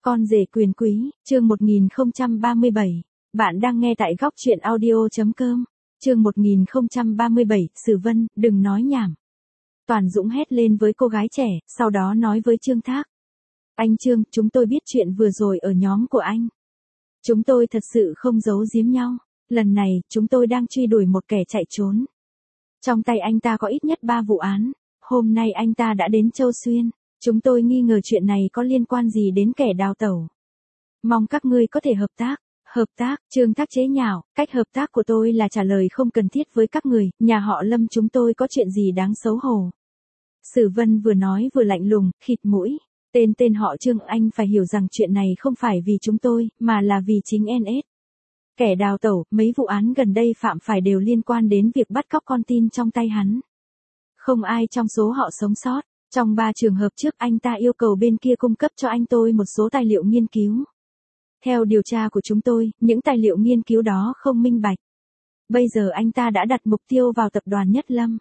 Con rể quyền quý, chương 1037. Bạn đang nghe tại góc truyện audio.com. Chương 1037, Sử Vân, đừng nói nhảm. Toàn Dũng hét lên với cô gái trẻ, sau đó nói với Trương Thác. Anh Trương, chúng tôi biết chuyện vừa rồi ở nhóm của anh. Chúng tôi thật sự không giấu giếm nhau. Lần này, chúng tôi đang truy đuổi một kẻ chạy trốn. Trong tay anh ta có ít nhất 3 vụ án. Hôm nay anh ta đã đến Châu Xuyên. Chúng tôi nghi ngờ chuyện này có liên quan gì đến kẻ đào tẩu. Mong các ngươi có thể hợp tác. Hợp tác, Trương Thác chế nhạo, cách hợp tác của tôi là trả lời không cần thiết với các người, nhà họ Lâm chúng tôi có chuyện gì đáng xấu hổ. Sử Vân vừa nói vừa lạnh lùng, khịt mũi. Tên họ Trương, anh phải hiểu rằng chuyện này không phải vì chúng tôi, mà là vì chính NS. Kẻ đào tẩu, mấy vụ án gần đây phạm phải đều liên quan đến việc bắt cóc con tin trong tay hắn. Không ai trong số họ sống sót. Trong 3 trường hợp trước anh ta yêu cầu bên kia cung cấp cho anh tôi một số tài liệu nghiên cứu. Theo điều tra của chúng tôi, những tài liệu nghiên cứu đó không minh bạch. Bây giờ anh ta đã đặt mục tiêu vào tập đoàn Nhất Lâm.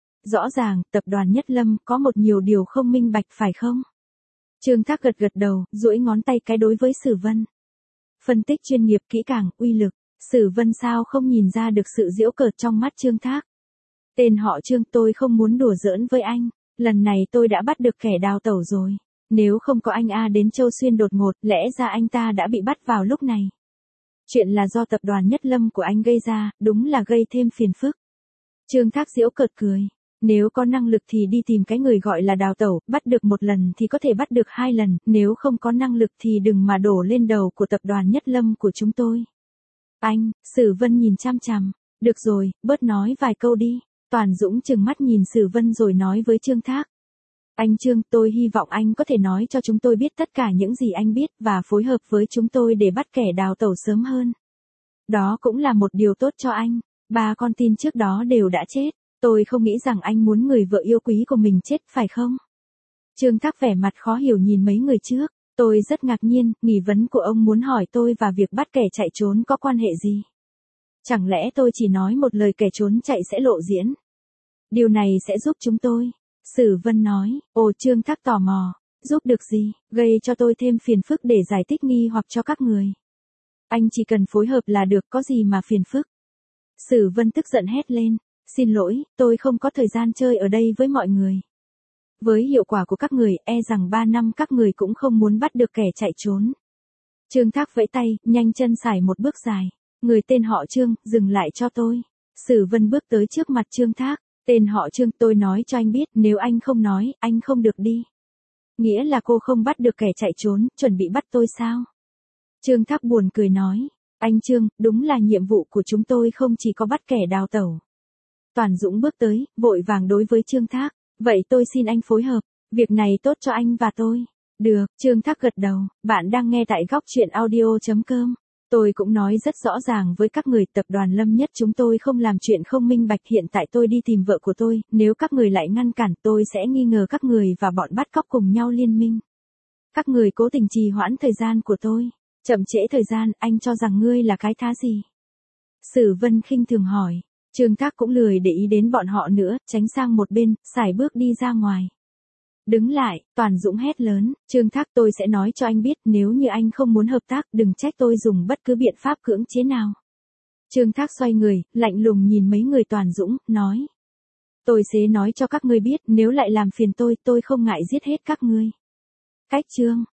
Rõ ràng, tập đoàn Nhất Lâm có một nhiều điều không minh bạch phải không? Trương Thác gật đầu, duỗi ngón tay cái đối với Sử Vân. Phân tích chuyên nghiệp kỹ càng, uy lực. Sử Vân sao không nhìn ra được sự giễu cợt trong mắt Trương Thác. Tên họ Trương, tôi không muốn đùa giỡn với anh. Lần này tôi đã bắt được kẻ đào tẩu rồi. Nếu không có anh A đến Châu Xuyên đột ngột, lẽ ra anh ta đã bị bắt vào lúc này. Chuyện là do tập đoàn Nhất Lâm của anh gây ra, đúng là gây thêm phiền phức. Trương Thác giễu cợt cười. Nếu có năng lực thì đi tìm cái người gọi là đào tẩu, bắt được một lần thì có thể bắt được 2 lần, nếu không có năng lực thì đừng mà đổ lên đầu của tập đoàn Nhất Lâm của chúng tôi. Anh, Sử Vân nhìn chăm chằm. Được rồi, bớt nói vài câu đi. Toàn Dũng trừng mắt nhìn Sử Vân rồi nói với Trương Thác. Anh Trương, tôi hy vọng anh có thể nói cho chúng tôi biết tất cả những gì anh biết và phối hợp với chúng tôi để bắt kẻ đào tẩu sớm hơn. Đó cũng là một điều tốt cho anh. 3 con tin trước đó đều đã chết. Tôi không nghĩ rằng anh muốn người vợ yêu quý của mình chết, phải không? Trương Thác vẻ mặt khó hiểu nhìn mấy người trước. Tôi rất ngạc nhiên, nghi vấn của ông muốn hỏi tôi và việc bắt kẻ chạy trốn có quan hệ gì? Chẳng lẽ tôi chỉ nói một lời kẻ trốn chạy sẽ lộ diễn? Điều này sẽ giúp chúng tôi. Sử Vân nói. Ồ, Trương Thác tò mò. Giúp được gì? Gây cho tôi thêm phiền phức để giải thích nghi hoặc cho các người. Anh chỉ cần phối hợp là được, có gì mà phiền phức? Sử Vân tức giận hét lên. Xin lỗi, tôi không có thời gian chơi ở đây với mọi người. Với hiệu quả của các người, e rằng 3 năm các người cũng không muốn bắt được kẻ chạy trốn. Trương Thác vẫy tay, nhanh chân xài một bước dài. Người tên họ Trương, dừng lại cho tôi. Sử Vân bước tới trước mặt Trương Thác. Tên họ Trương, tôi nói cho anh biết, nếu anh không nói, anh không được đi. Nghĩa là cô không bắt được kẻ chạy trốn, chuẩn bị bắt tôi sao? Trương Thác buồn cười nói. Anh Trương, đúng là nhiệm vụ của chúng tôi không chỉ có bắt kẻ đào tẩu. Toàn Dũng bước tới, vội vàng đối với Trương Thác. Vậy tôi xin anh phối hợp, việc này tốt cho anh và tôi. Được, Trương Thác gật đầu, bạn đang nghe tại góc truyện audio.com. Tôi cũng nói rất rõ ràng với các người, tập đoàn Lâm Nhất chúng tôi không làm chuyện không minh bạch, hiện tại tôi đi tìm vợ của tôi, nếu các người lại ngăn cản tôi sẽ nghi ngờ các người và bọn bắt cóc cùng nhau liên minh. Các người cố tình trì hoãn thời gian của tôi, chậm trễ thời gian, anh cho rằng ngươi là cái thá gì? Sử Vân khinh thường hỏi. Trương Thác cũng lười để ý đến bọn họ nữa, tránh sang một bên, sải bước đi ra ngoài. Đứng lại, Toàn Dũng hét lớn, Trương Thác, tôi sẽ nói cho anh biết, nếu như anh không muốn hợp tác, đừng trách tôi dùng bất cứ biện pháp cưỡng chế nào. Trương Thác xoay người, lạnh lùng nhìn mấy người Toàn Dũng, nói. Tôi sẽ nói cho các ngươi biết, nếu lại làm phiền tôi không ngại giết hết các ngươi. Cách Trương,